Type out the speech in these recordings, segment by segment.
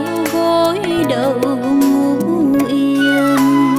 nào gối đầu ngủ yên.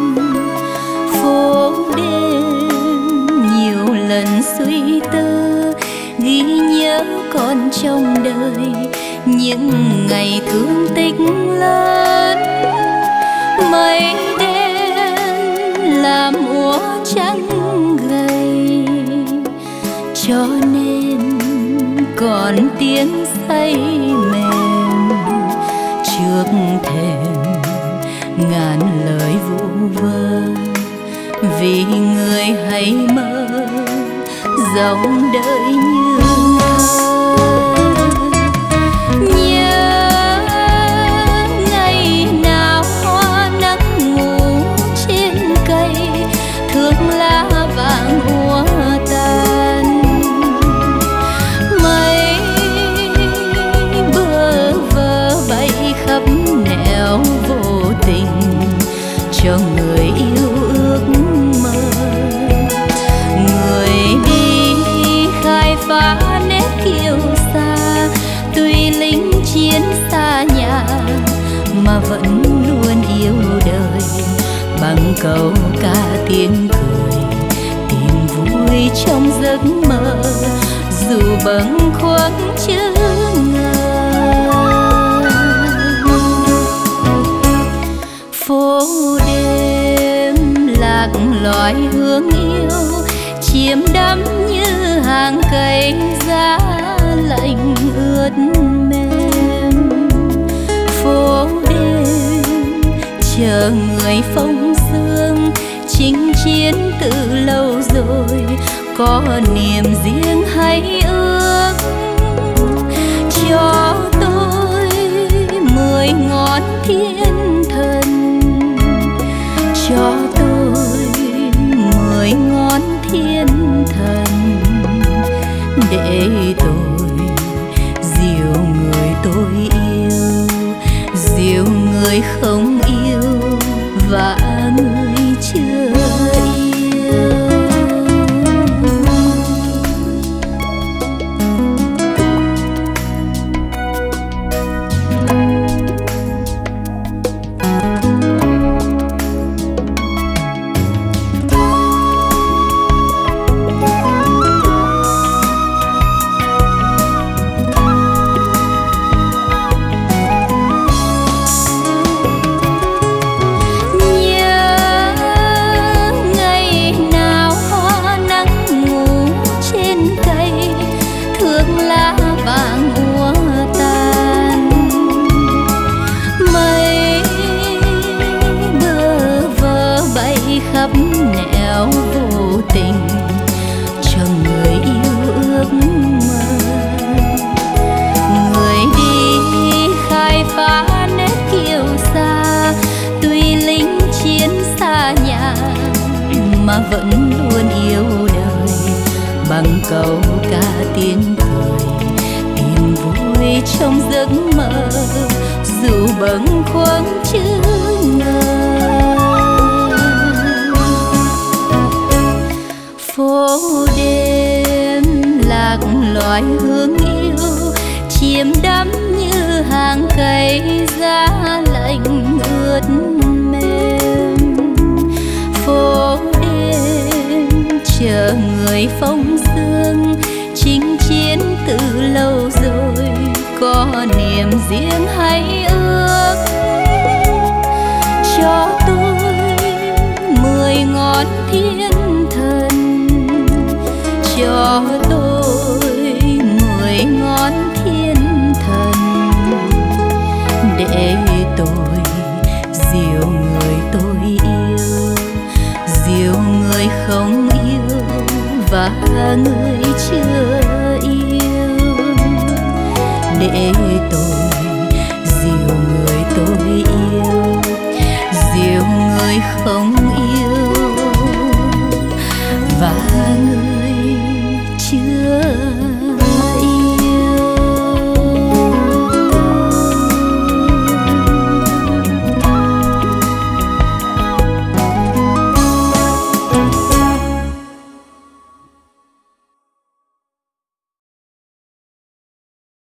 Phố đêm nhiều lần suy tư, ghi nhớ còn trong đời những ngày thương tích lớn. Mây đen làm úa trắng gầy, cho nên còn tiếng say mềm trước thềm ngàn lời vu vơ. Vì người hãy mơ dòng đời như cho người yêu ước mơ. Người đi khai phá nét kiêu sa, tuy lính chiến xa nhà mà vẫn luôn yêu đời. Bằng câu ca tiếng cười, tìm vui trong giấc mơ, dù bâng khuâng chưa ngờ. Phố đêm lạc loài hương yêu, chiêm đắm như hàng cây giá lạnh ướt mềm. Phố đêm chờ người phong sương, chinh chiến từ lâu rồi, có niềm riêng hay ước. Cho tôi 10 ngón thiên thần, cho tôi 10 ngón thiên thần, để tôi dìu người tôi yêu, dìu người không yêu và người chưa yêu. Khắp nẻo vô tình cho người yêu ước mơ. Người đi khai phá nét kiêu sa, tuy lính chiến xa nhà mà vẫn luôn yêu đời. Bằng câu ca tiếng cười, tìm vui trong giấc mơ, dù bâng khuâng chưa ngờ. Phố đêm lạc loài hương yêu, chiêm đắm như hàng cây giá lạnh ướt mềm. Phố đêm chờ người phong sương, chinh chiến từ lâu rồi, có niềm riêng hay ước. Cho tôi 10 ngón thiên thần, cho tôi 10 ngón thiên thần, để tôi dìu người tôi yêu, dìu người không yêu và người chưa yêu, để